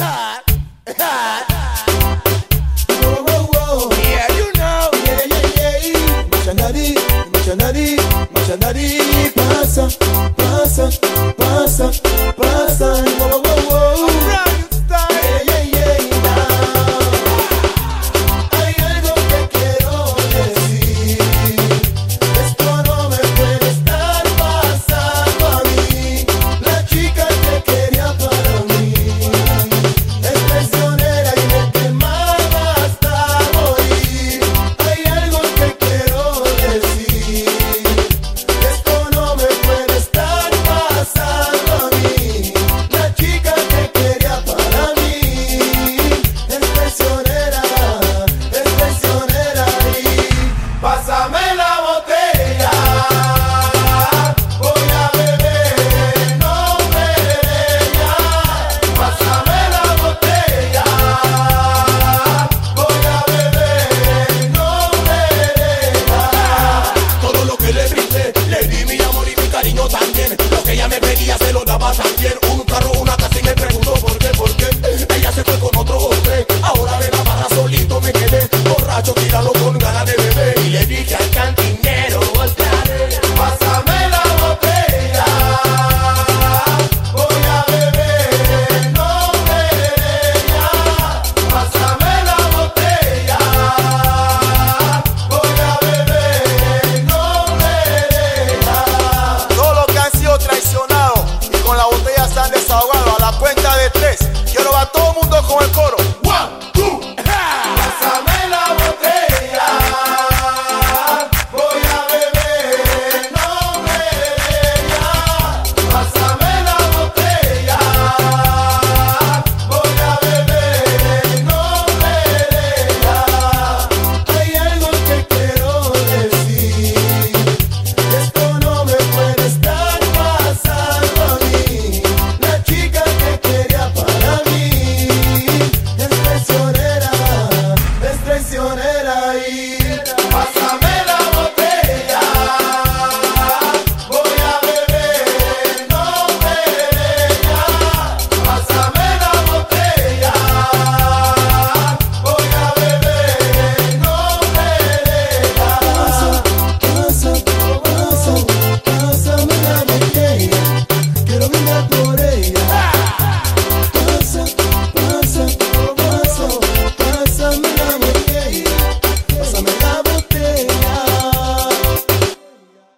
Yeah, you know. Machanari, pasa, pasa, pasa, pasa. Brand new style. Hay algo que quiero decir. Esto no me puede estar pasando a mí. La chica que quería para mí es traicionera y me quemaba hasta morir. Hay algo que quiero decir. Esto no me puede estar pasando a mí. La chica que quería para mí es traicionera y pásame la botella. Voy a beber en nombre de ella. Pásame la botella. Voy a beber en nombre de ella. Todo lo que le brindé, le di mi amor y mi cariño también. Lo que ella me pedía se lo daba también. Un carro, una casa y me preguntó por qué. Ella se fue con otro hombre. Ahora de la barra solito me quedé. Borracho, tirado con ganas de beber. Y le dije al cantinero, otra vez. Pásame la botella. Voy a beber en nombre de ella. Pásame la botella. Voy a beber en nombre de ella. Todos los que han sido traicionados y con la botella se han desahogado, a la cuenta de 3, quiero a todo el mundo con el coro.